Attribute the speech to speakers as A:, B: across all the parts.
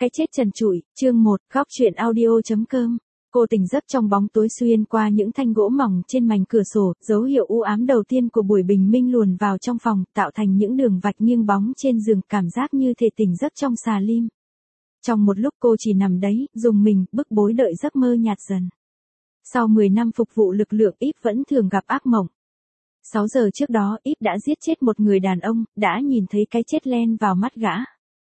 A: Cái chết trần trụi, chương 1, góc truyện audio.com. Cô tỉnh giấc trong bóng tối xuyên qua những thanh gỗ mỏng trên mảnh cửa sổ, dấu hiệu u ám đầu tiên của buổi bình minh luồn vào trong phòng, tạo thành những đường vạch nghiêng bóng trên giường, cảm giác như thể tỉnh giấc trong xà lim. Trong một lúc cô chỉ nằm đấy, rùng mình, bức bối đợi giấc mơ nhạt dần. Sau 10 năm phục vụ lực lượng, Íp vẫn thường gặp ác mộng. 6 giờ trước đó, Íp đã giết chết một người đàn ông, đã nhìn thấy cái chết len vào mắt gã.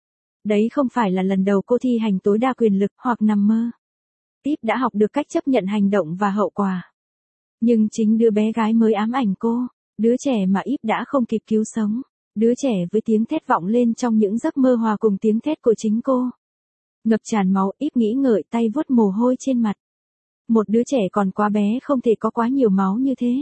A: Đấy không phải là lần đầu cô thi hành tối đa quyền lực hoặc nằm mơ. Íp đã học được cách chấp nhận hành động và hậu quả. Nhưng chính đứa bé gái mới ám ảnh cô, đứa trẻ mà Íp đã không kịp cứu sống, đứa trẻ với tiếng thét vọng lên trong những giấc mơ hòa cùng tiếng thét của chính cô. Ngập tràn máu, Íp nghĩ ngợi, tay vuốt mồ hôi trên mặt. Một đứa trẻ còn quá bé không thể có quá nhiều máu như thế.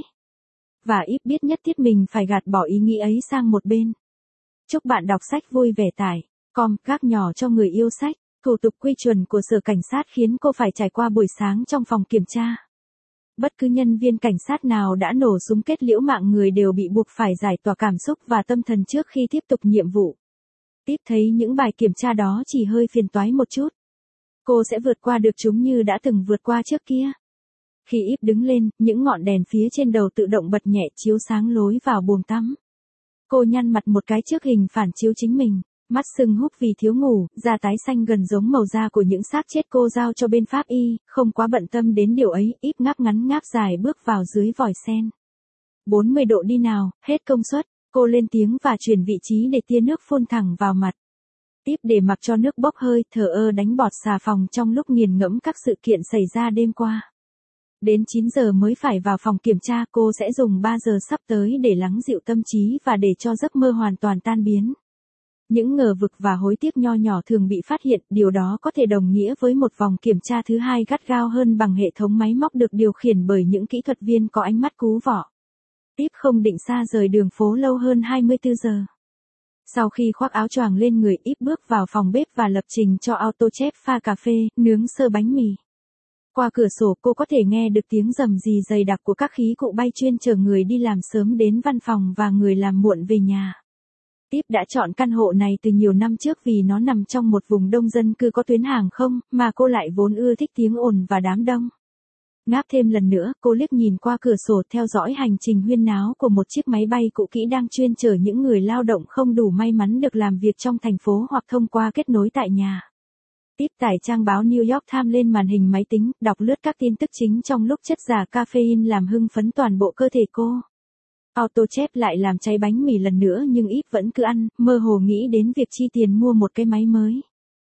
A: Và Íp biết nhất thiết mình phải gạt bỏ ý nghĩ ấy sang một bên. Chúc bạn đọc sách vui vẻ tải. Gác nhỏ cho người yêu sách. Thủ tục quy chuẩn của sở cảnh sát khiến cô phải trải qua buổi sáng trong phòng kiểm tra. Bất cứ nhân viên cảnh sát nào đã nổ súng kết liễu mạng người đều bị buộc phải giải tỏa cảm xúc và tâm thần trước khi tiếp tục nhiệm vụ. Tiếp thấy những bài kiểm tra đó chỉ hơi phiền toái một chút. Cô sẽ vượt qua được chúng như đã từng vượt qua trước kia. Khi Íp đứng lên, những ngọn đèn phía trên đầu tự động bật nhẹ chiếu sáng lối vào buồng tắm. Cô nhăn mặt một cái trước hình phản chiếu chính mình. Mắt sưng húp vì thiếu ngủ, da tái xanh gần giống màu da của những xác chết cô giao cho bên pháp y, không quá bận tâm đến điều ấy, Íp ngáp ngắn ngáp dài bước vào dưới vòi sen. 40 độ đi nào, hết công suất, cô lên tiếng và chuyển vị trí để tia nước phun thẳng vào mặt. Íp để mặc cho nước bốc hơi, thờ ơ đánh bọt xà phòng trong lúc nghiền ngẫm các sự kiện xảy ra đêm qua. Đến 9 giờ mới phải vào phòng kiểm tra, cô sẽ dùng 3 giờ sắp tới để lắng dịu tâm trí và để cho giấc mơ hoàn toàn tan biến. Những ngờ vực và hối tiếc nho nhỏ thường bị phát hiện, điều đó có thể đồng nghĩa với một vòng kiểm tra thứ hai gắt gao hơn bằng hệ thống máy móc được điều khiển bởi những kỹ thuật viên có ánh mắt cú vọ. Íp không định xa rời đường phố lâu hơn 24 giờ. Sau khi khoác áo choàng lên người, Íp bước vào phòng bếp và lập trình cho AutoChef pha cà phê, nướng sơ bánh mì. Qua cửa sổ cô có thể nghe được tiếng rầm rì dày đặc của các khí cụ bay chuyên chở người đi làm sớm đến văn phòng và người làm muộn về nhà. Íp đã chọn căn hộ này từ nhiều năm trước vì nó nằm trong một vùng đông dân cư có tuyến hàng không, mà cô lại vốn ưa thích tiếng ồn và đám đông. Ngáp thêm lần nữa, cô liếc nhìn qua cửa sổ theo dõi hành trình huyên náo của một chiếc máy bay cũ kỹ đang chuyên chở những người lao động không đủ may mắn được làm việc trong thành phố hoặc thông qua kết nối tại nhà. Íp tải trang báo New York Times lên màn hình máy tính, đọc lướt các tin tức chính trong lúc chất giả caffeine làm hưng phấn toàn bộ cơ thể cô. AutoChef lại làm cháy bánh mì lần nữa nhưng Íp vẫn cứ ăn, mơ hồ nghĩ đến việc chi tiền mua một cái máy mới.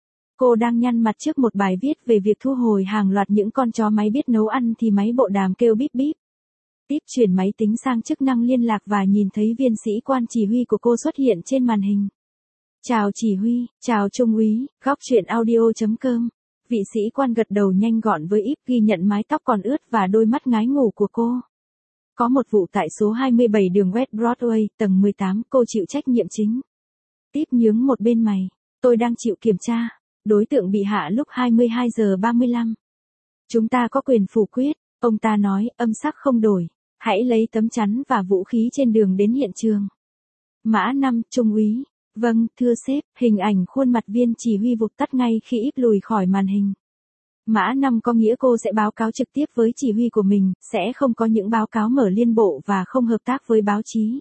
A: Cô đang nhăn mặt trước một bài viết về việc thu hồi hàng loạt những con chó máy biết nấu ăn thì máy bộ đàm kêu bíp bíp. Íp chuyển máy tính sang chức năng liên lạc và nhìn thấy viên sĩ quan chỉ huy của cô xuất hiện trên màn hình. Chào chỉ huy, chào trung úy, góc truyện audio.com. Vị sĩ quan gật đầu nhanh gọn với Íp, ghi nhận mái tóc còn ướt và đôi mắt ngái ngủ của cô. Có một vụ tại số 27 đường West Broadway, tầng 18, cô chịu trách nhiệm chính. Íp nhướng một bên mày. Tôi đang chịu kiểm tra. Đối tượng bị hạ lúc 22 giờ 35. Chúng ta có quyền phủ quyết, ông ta nói, âm sắc không đổi. Hãy lấy tấm chắn và vũ khí trên đường đến hiện trường. Mã 5, trung úy. Vâng, thưa sếp, hình ảnh khuôn mặt viên chỉ huy vụt tắt ngay khi Íp lùi khỏi màn hình. Mã 5 có nghĩa cô sẽ báo cáo trực tiếp với chỉ huy của mình, sẽ không có những báo cáo mở liên bộ và không hợp tác với báo chí.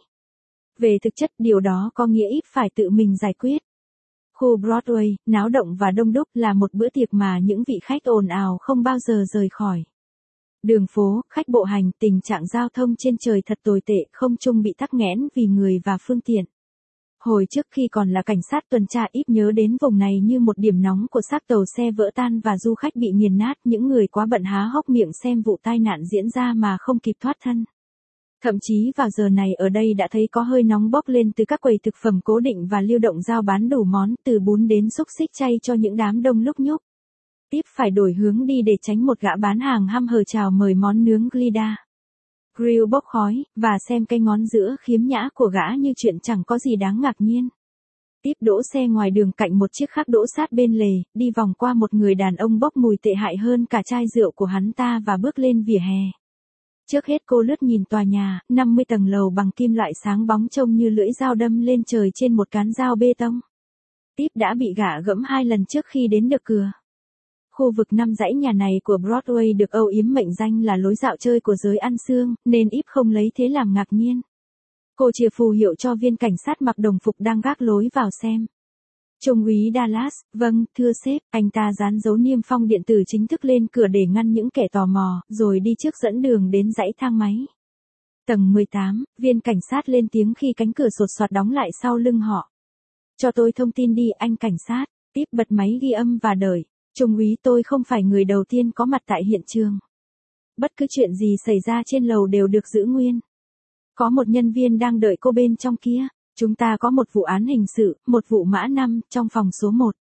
A: Về thực chất, điều đó có nghĩa Íp phải tự mình giải quyết. Khu Broadway, náo động và đông đúc là một bữa tiệc mà những vị khách ồn ào không bao giờ rời khỏi. Đường phố, khách bộ hành, tình trạng giao thông trên trời thật tồi tệ, không trung bị tắc nghẽn vì người và phương tiện. Hồi trước khi còn là cảnh sát tuần tra, Íp nhớ đến vùng này như một điểm nóng của xác tàu xe vỡ tan và du khách bị nghiền nát, những người quá bận há hốc miệng xem vụ tai nạn diễn ra mà không kịp thoát thân. Thậm chí vào giờ này ở đây đã thấy có hơi nóng bốc lên từ các quầy thực phẩm cố định và lưu động giao bán đủ món, từ bún đến xúc xích chay cho những đám đông lúc nhúc. Íp phải đổi hướng đi để tránh một gã bán hàng hăm hở chào mời món nướng Glida. Grill bốc khói, và xem cái ngón giữa khiếm nhã của gã như chuyện chẳng có gì đáng ngạc nhiên. Íp đỗ xe ngoài đường cạnh một chiếc khác đỗ sát bên lề, đi vòng qua một người đàn ông bốc mùi tệ hại hơn cả chai rượu của hắn ta và bước lên vỉa hè. Trước hết cô lướt nhìn tòa nhà, 50 tầng lầu bằng kim loại sáng bóng trông như lưỡi dao đâm lên trời trên một cán dao bê tông. Tiếp đã bị gạ gẫm 2 lần trước khi đến được cửa. Khu vực 5 dãy nhà này của Broadway được âu yếm mệnh danh là lối dạo chơi của giới ăn xương, nên Íp không lấy thế làm ngạc nhiên. Cô chìa phù hiệu cho viên cảnh sát mặc đồng phục đang gác lối vào xem. Trung úy Dallas, vâng, thưa sếp, anh ta dán dấu niêm phong điện tử chính thức lên cửa để ngăn những kẻ tò mò, rồi đi trước dẫn đường đến dãy thang máy. Tầng 18, viên cảnh sát lên tiếng khi cánh cửa sột soạt đóng lại sau lưng họ. Cho tôi thông tin đi anh cảnh sát, Tiếp bật máy ghi âm và đợi. Trung úy, tôi không phải người đầu tiên có mặt tại hiện trường. Bất cứ chuyện gì xảy ra trên lầu đều được giữ nguyên. Có một nhân viên đang đợi cô bên trong kia. Chúng ta có một vụ án hình sự, một vụ mã 5, trong phòng số 1.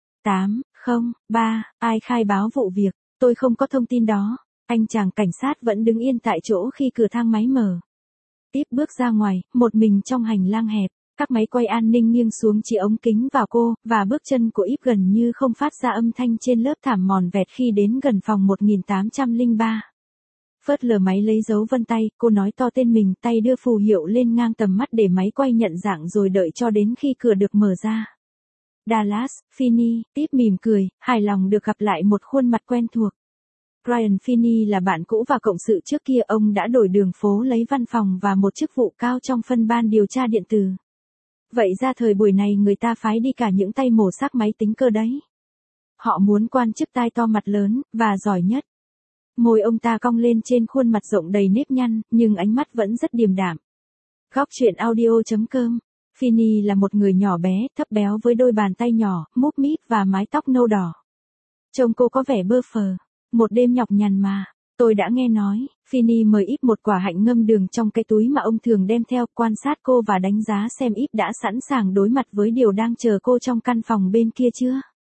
A: 803, ai khai báo vụ việc, tôi không có thông tin đó. Anh chàng cảnh sát vẫn đứng yên tại chỗ khi cửa thang máy mở. Tiếp bước ra ngoài, một mình trong hành lang hẹp. Các máy quay an ninh nghiêng xuống chỉ ống kính vào cô, và bước chân của Íp gần như không phát ra âm thanh trên lớp thảm mòn vẹt khi đến gần phòng 1803. Phớt lờ máy lấy dấu vân tay, cô nói to tên mình, tay đưa phù hiệu lên ngang tầm mắt để máy quay nhận dạng rồi đợi cho đến khi cửa được mở ra. Dallas, Finney, Tiếp mỉm cười, hài lòng được gặp lại một khuôn mặt quen thuộc. Brian Finney là bạn cũ và cộng sự trước kia, ông đã đổi đường phố lấy văn phòng và một chức vụ cao trong phân ban điều tra điện tử. Vậy ra thời buổi này người ta phái đi cả những tay mổ xác máy tính cơ đấy. Họ muốn quan chức tai to mặt lớn, và giỏi nhất. Môi ông ta cong lên trên khuôn mặt rộng đầy nếp nhăn, nhưng ánh mắt vẫn rất điềm đạm. Góc truyện audio.com. Finney là một người nhỏ bé, thấp béo với đôi bàn tay nhỏ, múp míp và mái tóc nâu đỏ. Trông cô có vẻ bơ phờ. Một đêm nhọc nhằn mà. Tôi đã nghe nói, Finney mời Íp một quả hạnh ngâm đường trong cái túi mà ông thường đem theo, quan sát cô và đánh giá xem Íp đã sẵn sàng đối mặt với điều đang chờ cô trong căn phòng bên kia chưa.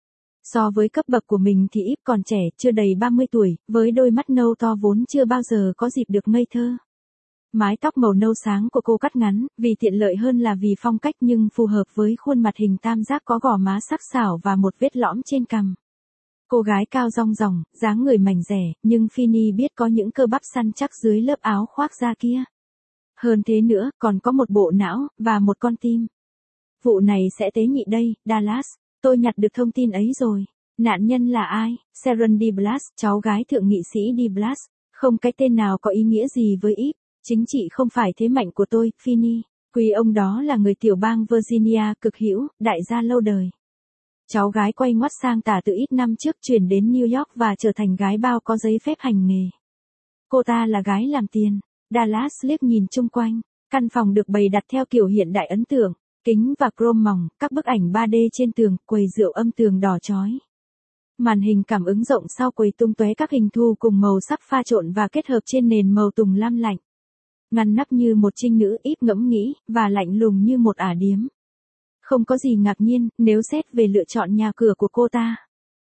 A: So với cấp bậc của mình thì Íp còn trẻ, chưa đầy 30 tuổi, với đôi mắt nâu to vốn chưa bao giờ có dịp được ngây thơ. Mái tóc màu nâu sáng của cô cắt ngắn, vì tiện lợi hơn là vì phong cách, nhưng phù hợp với khuôn mặt hình tam giác có gò má sắc sảo và một vết lõm trên cằm. Cô gái cao rong ròng, dáng người mảnh dẻ, nhưng Finney biết có những cơ bắp săn chắc dưới lớp áo khoác da kia. Hơn thế nữa, còn có một bộ não, và một con tim. Vụ này sẽ tế nhị đây, Dallas. Tôi nhặt được thông tin ấy rồi. Nạn nhân là ai? Sharon DeBlas, cháu gái thượng nghị sĩ DeBlas. Không cái tên nào có ý nghĩa gì với Íp. Chính trị không phải thế mạnh của tôi, Finney. Quý ông đó là người tiểu bang Virginia, cực hữu, đại gia lâu đời. Cháu gái quay ngoắt sang tả từ ít năm trước, chuyển đến New York và trở thành gái bao có giấy phép hành nghề. Cô ta là gái làm tiền. Dallas liếc nhìn chung quanh. Căn phòng được bày đặt theo kiểu hiện đại ấn tượng. Kính và chrome mỏng, các bức ảnh 3D trên tường, quầy rượu âm tường đỏ chói. Màn hình cảm ứng rộng sau quầy tung tóe các hình thu cùng màu sắc pha trộn và kết hợp trên nền màu tùng lam lạnh. Ngăn nắp như một trinh nữ, Íp ngẫm nghĩ, và lạnh lùng như một ả điếm. Không có gì ngạc nhiên, nếu xét về lựa chọn nhà cửa của cô ta.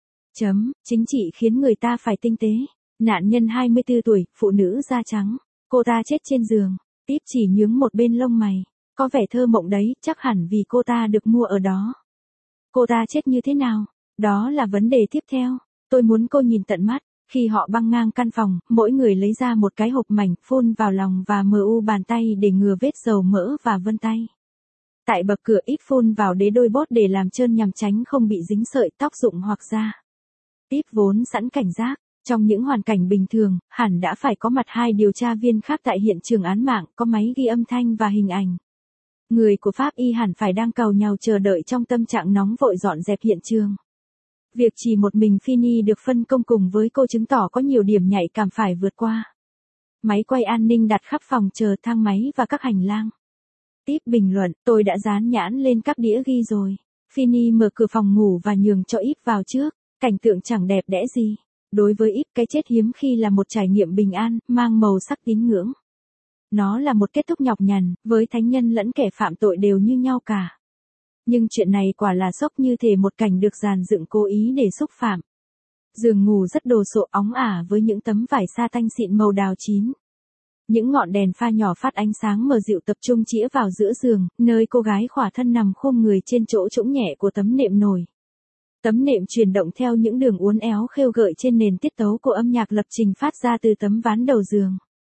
A: Chính trị khiến người ta phải tinh tế. Nạn nhân 24 tuổi, phụ nữ da trắng. Cô ta chết trên giường. Íp chỉ nhướng một bên lông mày. Có vẻ thơ mộng đấy, chắc hẳn vì cô ta được mua ở đó. Cô ta chết như thế nào? Đó là vấn đề tiếp theo. Tôi muốn cô nhìn tận mắt. Khi họ băng ngang căn phòng, mỗi người lấy ra một cái hộp mảnh, phun vào lòng và mu bàn tay để ngừa vết dầu mỡ và vân tay. Tại bậc cửa, Íp phun vào đế đôi bốt để làm trơn nhằm tránh không bị dính sợi tóc rụng hoặc da. Íp vốn sẵn cảnh giác. Trong những hoàn cảnh bình thường, hẳn đã phải có mặt 2 điều tra viên khác tại hiện trường án mạng, có máy ghi âm thanh và hình ảnh. Người của pháp y hẳn phải đang càu nhàu chờ đợi trong tâm trạng nóng vội dọn dẹp hiện trường. Việc chỉ một mình Finney được phân công cùng với cô chứng tỏ có nhiều điểm nhạy cảm phải vượt qua. Máy quay an ninh đặt khắp phòng chờ, thang máy và các hành lang. Tiếp bình luận, tôi đã dán nhãn lên các đĩa ghi rồi. Finney mở cửa phòng ngủ và nhường cho Íp vào trước. Cảnh tượng chẳng đẹp đẽ gì. Đối với Íp, cái chết hiếm khi là một trải nghiệm bình an, mang màu sắc tín ngưỡng. Nó là một kết thúc nhọc nhằn, với thánh nhân lẫn kẻ phạm tội đều như nhau cả. Nhưng chuyện này quả là sốc, như thể một cảnh được dàn dựng cố ý để xúc phạm. Giường ngủ rất đồ sộ óng ả với những tấm vải sa tanh xịn màu đào chín. Những ngọn đèn pha nhỏ phát ánh sáng mờ dịu tập trung chĩa vào giữa giường, nơi cô gái khỏa thân nằm khom người trên chỗ trũng nhẹ của tấm nệm nổi. Tấm nệm chuyển động theo những đường uốn éo khêu gợi trên nền tiết tấu của âm nhạc lập trình phát ra từ tấm ván đầu giường.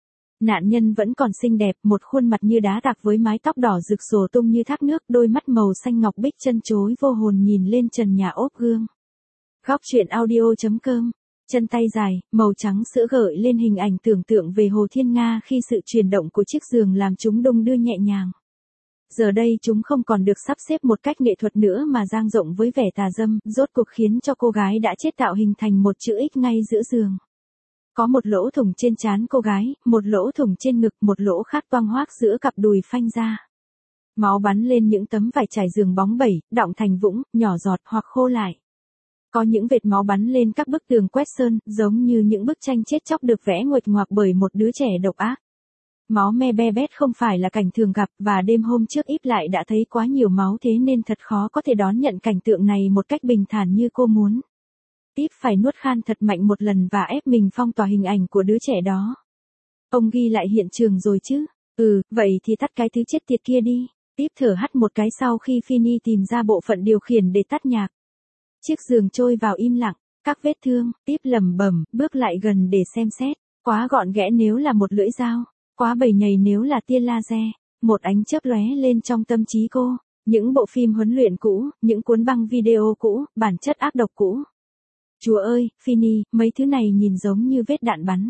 A: Nạn nhân vẫn còn xinh đẹp, một khuôn mặt như đá tạc với mái tóc đỏ rực rồ tung như thác nước, đôi mắt màu xanh ngọc bích chân chối vô hồn nhìn lên trần nhà ốp gương. Góc truyện audio.com. Chân tay dài, màu trắng sữa gợi lên hình ảnh tưởng tượng về Hồ Thiên Nga khi sự chuyển động của chiếc giường làm chúng đung đưa nhẹ nhàng. Giờ đây chúng không còn được sắp xếp một cách nghệ thuật nữa mà dang rộng với vẻ tà dâm, rốt cuộc khiến cho cô gái đã chết tạo hình thành một chữ X ngay giữa giường. Có một lỗ thủng trên trán cô gái, một lỗ thủng trên ngực, một lỗ khác toang hoác giữa cặp đùi phanh ra. Máu bắn lên những tấm vải trải giường bóng bẩy, đọng thành vũng, nhỏ giọt hoặc khô lại. Có những vệt máu bắn lên các bức tường quét sơn, giống như những bức tranh chết chóc được vẽ nguệch ngoạc bởi một đứa trẻ độc ác. Máu me be bét không phải là cảnh thường gặp, và đêm hôm trước Íp lại đã thấy quá nhiều máu, thế nên thật khó có thể đón nhận cảnh tượng này một cách bình thản như cô muốn. Íp phải nuốt khan thật mạnh một lần và ép mình phong tỏa hình ảnh của đứa trẻ đó. Ông ghi lại hiện trường rồi chứ? Vậy thì tắt cái thứ chết tiệt kia đi. Íp thở hắt một cái sau khi Finny tìm ra bộ phận điều khiển để tắt nhạc. Chiếc giường trôi vào im lặng, các vết thương, Íp lẩm bẩm, bước lại gần để xem xét. Quá gọn ghẽ nếu là một lưỡi dao, quá bầy nhầy nếu là tia laser. Một ánh chớp lóe lên trong tâm trí cô, những bộ phim huấn luyện cũ, những cuốn băng video cũ, bản chất ác độc cũ. Chúa ơi, Finny, mấy thứ này nhìn giống như vết đạn bắn.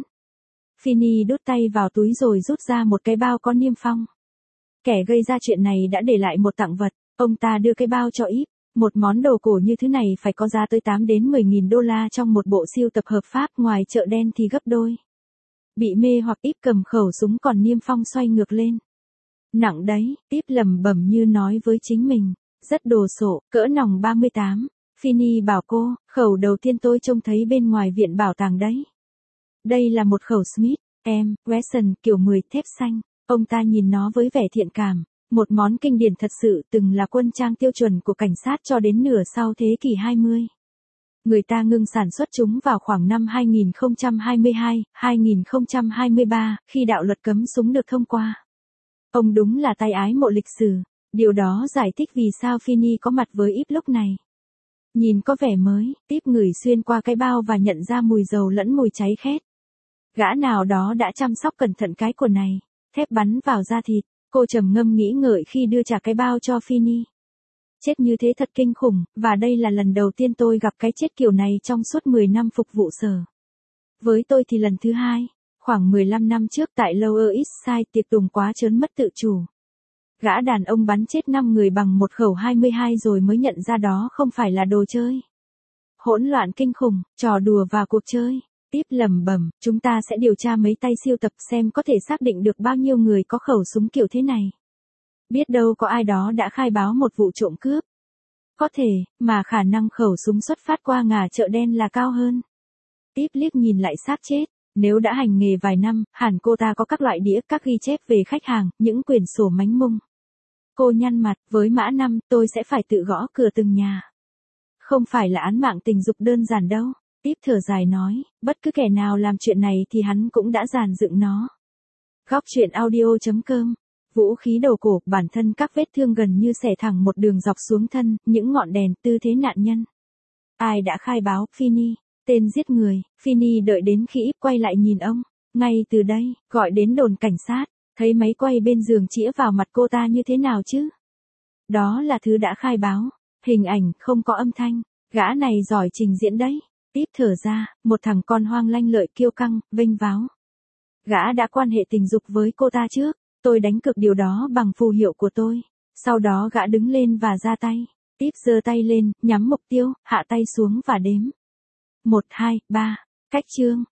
A: Finny đút tay vào túi rồi rút ra một cái bao có niêm phong. Kẻ gây ra chuyện này đã để lại một tặng vật, ông ta đưa cái bao cho Íp. Một món đồ cổ như thứ này phải có giá tới 8 đến 10.000 đô la trong một bộ sưu tập hợp pháp, ngoài chợ đen thì gấp đôi. Bị mê hoặc Íp cầm khẩu súng còn niêm phong xoay ngược lên. Nặng đấy, Íp lẩm bẩm như nói với chính mình, rất đồ sộ, cỡ nòng 38. Finny bảo cô, khẩu đầu tiên tôi trông thấy bên ngoài viện bảo tàng đấy. Đây là một khẩu Smith, Wesson kiểu 10 thép xanh. Ông ta nhìn nó với vẻ thiện cảm. Một món kinh điển thật sự, từng là quân trang tiêu chuẩn của cảnh sát cho đến nửa sau thế kỷ 20. Người ta ngưng sản xuất chúng vào khoảng năm 2022, 2023, khi đạo luật cấm súng được thông qua. Ông đúng là tay ái mộ lịch sử. Điều đó giải thích vì sao Finny có mặt với Íp lúc này. Nhìn có vẻ mới, Íp ngửi xuyên qua cái bao và nhận ra mùi dầu lẫn mùi cháy khét. Gã nào đó đã chăm sóc cẩn thận cái của này. Thép bắn vào da thịt. Cô trầm ngâm nghĩ ngợi khi đưa trả cái bao cho Finny. Chết như thế thật kinh khủng, và đây là lần đầu tiên tôi gặp cái chết kiểu này trong suốt 10 năm phục vụ sở. Với tôi thì lần thứ hai, khoảng 15 năm trước tại Lower East Side, tiệc tùng quá trớn mất tự chủ. Gã đàn ông bắn chết 5 người bằng một khẩu 22 rồi mới nhận ra đó không phải là đồ chơi. Hỗn loạn kinh khủng, trò đùa và cuộc chơi. Íp lẩm bẩm, chúng ta sẽ điều tra mấy tay siêu tập xem có thể xác định được bao nhiêu người có khẩu súng kiểu thế này. Biết đâu có ai đó đã khai báo một vụ trộm cướp. Có thể, mà khả năng khẩu súng xuất phát qua ngả chợ đen là cao hơn. Íp liếc nhìn lại xác chết. Nếu đã hành nghề vài năm, hẳn cô ta có các loại đĩa, các ghi chép về khách hàng, những quyển sổ mánh mung. Cô nhăn mặt, với mã 5, tôi sẽ phải tự gõ cửa từng nhà. Không phải là án mạng tình dục đơn giản đâu. Íp thở dài nói, bất cứ kẻ nào làm chuyện này thì hắn cũng đã dàn dựng nó. Góc truyện audio.com. Vũ khí đầu cổ, bản thân các vết thương gần như xẻ thẳng một đường dọc xuống thân, những ngọn đèn, tư thế nạn nhân. Ai đã khai báo? Finny. Tên giết người. Finny đợi đến khi Íp quay lại nhìn ông. Ngay từ đây, gọi đến đồn cảnh sát. Thấy máy quay bên giường chĩa vào mặt cô ta như thế nào chứ? Đó là thứ đã khai báo. Hình ảnh, không có âm thanh. Gã này giỏi trình diễn đấy. Íp thở ra, một thằng con hoang lanh lợi kiêu căng, vênh váo. Gã đã quan hệ tình dục với cô ta trước. Tôi đánh cược điều đó bằng phù hiệu của tôi. Sau đó gã đứng lên và ra tay. Íp giơ tay lên, nhắm mục tiêu, hạ tay xuống và đếm. 1, 2, 3. Cách chương.